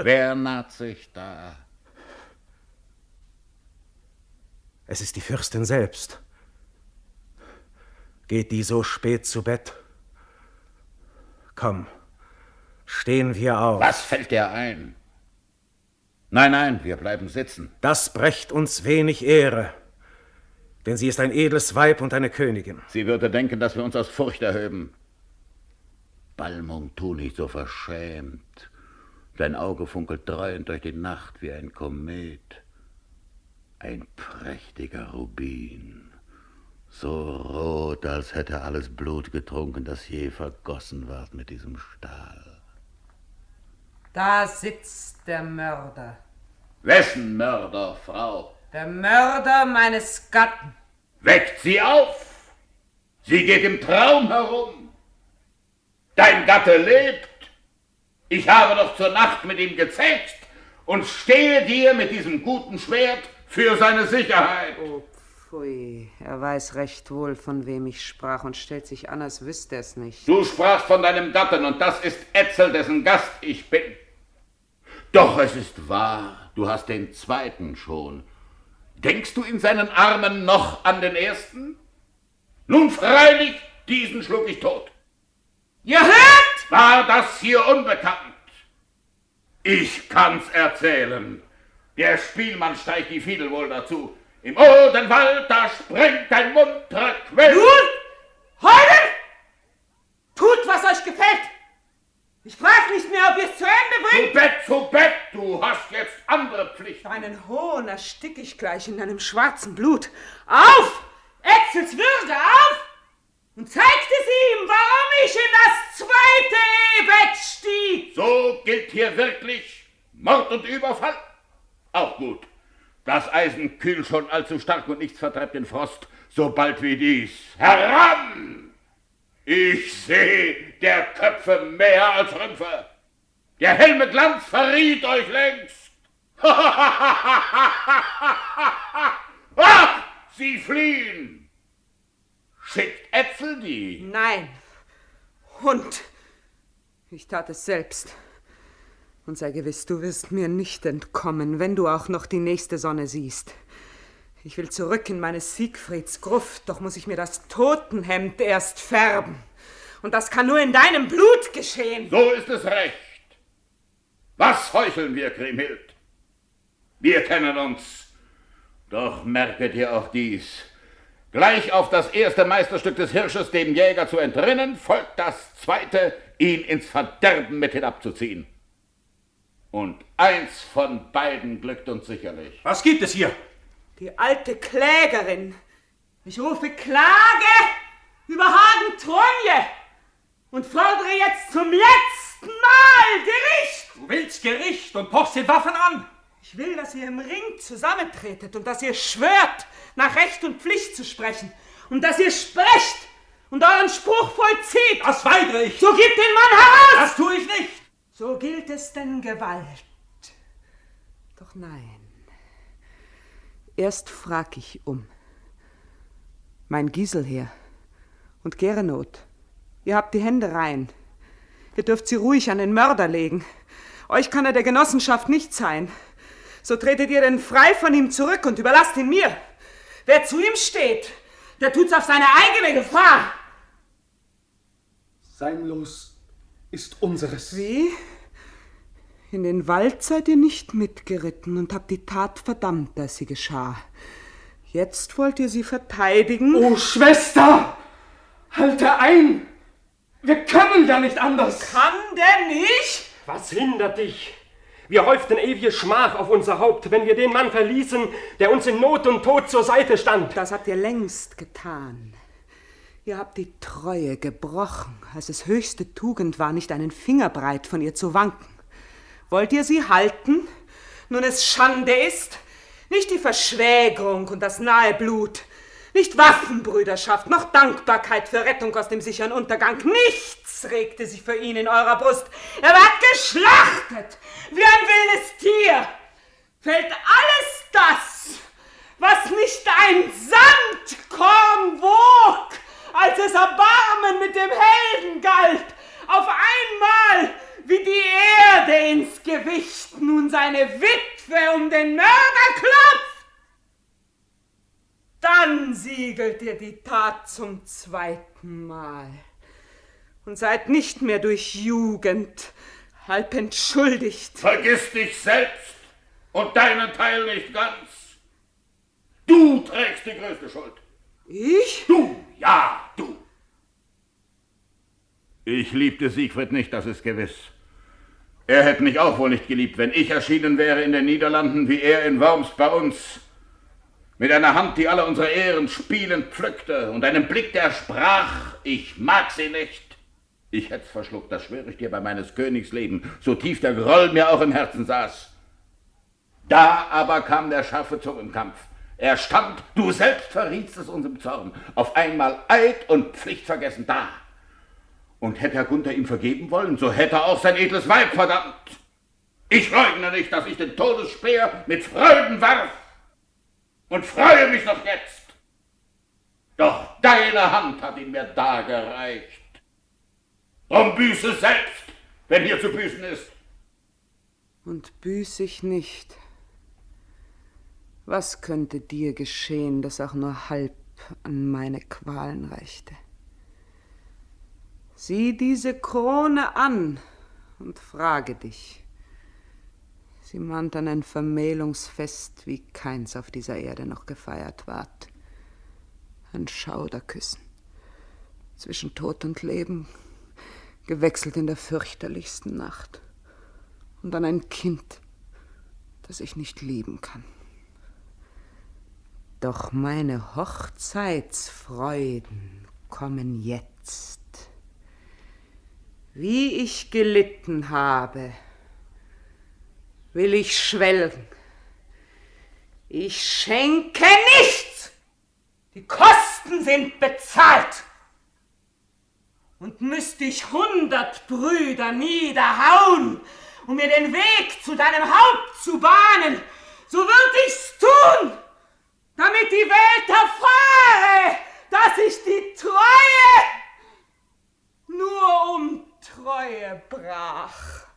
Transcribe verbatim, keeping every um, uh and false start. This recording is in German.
Mörder! Wer naht sich da? Es ist die Fürstin selbst. Geht die so spät zu Bett? Komm, stehen wir auf. Was fällt dir ein? Nein, nein, wir bleiben sitzen. Das brächt uns wenig Ehre, denn sie ist ein edles Weib und eine Königin. Sie würde denken, dass wir uns aus Furcht erhöben. Balmung, tu nicht so verschämt. Dein Auge funkelt dreuend durch die Nacht wie ein Komet. Ein prächtiger Rubin, so rot, als hätte alles Blut getrunken, das je vergossen ward mit diesem Stahl. Da sitzt der Mörder. Wessen Mörder, Frau? Der Mörder meines Gatten. Weckt sie auf! Sie geht im Traum herum. Dein Gatte lebt. Ich habe doch zur Nacht mit ihm gezecht und stehe dir mit diesem guten Schwert für seine Sicherheit. Oh, pfui. Er weiß recht wohl, von wem ich sprach und stellt sich an, als wüsste er es nicht. Du sprachst von deinem Gatten und das ist Etzel, dessen Gast ich bin. Doch es ist wahr, du hast den zweiten schon. Denkst du in seinen Armen noch an den ersten? Nun freilich, diesen schlug ich tot. Ihr hört! War das hier unbekannt? Ich kann's erzählen. Der Spielmann steigt die Fiedel wohl dazu. Im Odenwald, da springt ein munterer Quell. Nun, Heulen! Tut, was euch gefällt. Ich frag nicht mehr, ob ihr es zu Ende bringt. Zu Bett, zu Bett, du hast jetzt andere Pflichten. Deinen Hohn erstick ich gleich in deinem schwarzen Blut. Auf! Etzels Würde, auf! Und zeigte es ihm, warum ich in das zweite Ehebett stieg. So gilt hier wirklich Mord und Überfall? Auch gut. Das Eisen kühlt schon allzu stark und nichts vertreibt den Frost so bald wie dies. Heran! Ich seh der Köpfe mehr als Rümpfe. Der Helme Glanz verriet euch längst. Ach, sie fliehen. Schickt Äpfel die? Nein. Hund. Ich tat es selbst. Und sei gewiss, du wirst mir nicht entkommen, wenn du auch noch die nächste Sonne siehst. Ich will zurück in meines Siegfrieds Gruft, doch muss ich mir das Totenhemd erst färben. Und das kann nur in deinem Blut geschehen. So ist es recht. Was heucheln wir, Kriemhild? Wir kennen uns. Doch merket ihr auch dies. Gleich auf das erste Meisterstück des Hirsches dem Jäger zu entrinnen, folgt das zweite, ihn ins Verderben mit hinabzuziehen. Und eins von beiden glückt uns sicherlich. Was gibt es hier? Die alte Klägerin. Ich rufe Klage über Hagen Tronje und fordere jetzt zum letzten Mal Gericht. Du willst Gericht und pochst den Waffen an. Ich will, dass ihr im Ring zusammentretet und dass ihr schwört, nach Recht und Pflicht zu sprechen und dass ihr sprecht und euren Spruch vollzieht. Das weigere ich. So gebt den Mann heraus. Das tue ich nicht. So gilt es denn Gewalt. Doch nein. Erst frag ich um. Mein Giselher und Gernot, ihr habt die Hände rein. Ihr dürft sie ruhig an den Mörder legen. Euch kann er der Genossenschaft nicht sein. So tretet ihr denn frei von ihm zurück und überlasst ihn mir. Wer zu ihm steht, der tut's auf seine eigene Gefahr. Sein Los ist unseres. Wie? In den Wald seid ihr nicht mitgeritten und habt die Tat verdammt, dass sie geschah. Jetzt wollt ihr sie verteidigen? Oh, Schwester! Halte ein! Wir können ja nicht anders! Kann denn nicht? Was hindert dich? Wir häuften ewige Schmach auf unser Haupt, wenn wir den Mann verließen, der uns in Not und Tod zur Seite stand. Das habt ihr längst getan. Ihr habt die Treue gebrochen, als es höchste Tugend war, nicht einen Fingerbreit von ihr zu wanken. Wollt ihr sie halten, nun es Schande ist? Nicht die Verschwägerung und das nahe Blut, nicht Waffenbrüderschaft, noch Dankbarkeit für Rettung aus dem sicheren Untergang. Nichts regte sich für ihn in eurer Brust. Er ward geschlachtet wie ein wildes Tier. Fällt alles das, was nicht ein Sandkorn wog, als es Erbarmen mit dem Helden galt, auf einmal wie die Erde ins Gewicht nun seine Witwe um den Mörder klopft, dann siegelt ihr die Tat zum zweiten Mal und seid nicht mehr durch Jugend halb entschuldigt. Vergiss dich selbst und deinen Teil nicht ganz. Du trägst die größte Schuld. Ich? Du, ja, du. Ich liebte Siegfried nicht, das ist gewiss. Er hätte mich auch wohl nicht geliebt, wenn ich erschienen wäre in den Niederlanden, wie er in Worms bei uns. Mit einer Hand, die alle unsere Ehren spielend pflückte und einem Blick, der sprach, ich mag sie nicht. Ich hätt's verschluckt, das schwöre ich dir bei meines Königs Leben, so tief der Groll mir auch im Herzen saß. Da aber kam der scharfe Zungenkampf. Er stand, du selbst verrietst es uns im Zorn, auf einmal Eid und Pflicht vergessen da. Und hätte Herr Gunther ihm vergeben wollen, so hätte er auch sein edles Weib verdammt. Ich leugne nicht, dass ich den Todesspeer mit Freuden warf und freue mich noch jetzt. Doch deine Hand hat ihn mir dargereicht. Drum büße selbst, wenn hier zu büßen ist. Und büß ich nicht. Was könnte dir geschehen, das auch nur halb an meine Qualen reichte? Sieh diese Krone an und frage dich. Sie mahnt an ein Vermählungsfest, wie keins auf dieser Erde noch gefeiert ward. Ein Schauderküssen zwischen Tod und Leben, gewechselt in der fürchterlichsten Nacht. Und dann ein Kind, das ich nicht lieben kann. Doch meine Hochzeitsfreuden kommen jetzt. Wie ich gelitten habe, will ich schwelgen. Ich schenke nichts. Die Kosten sind bezahlt. Und müsste ich hundert Brüder niederhauen, um mir den Weg zu deinem Haupt zu bahnen, so würd ich's tun, damit die Welt erfahre, dass ich die Treue nur um Treue brach.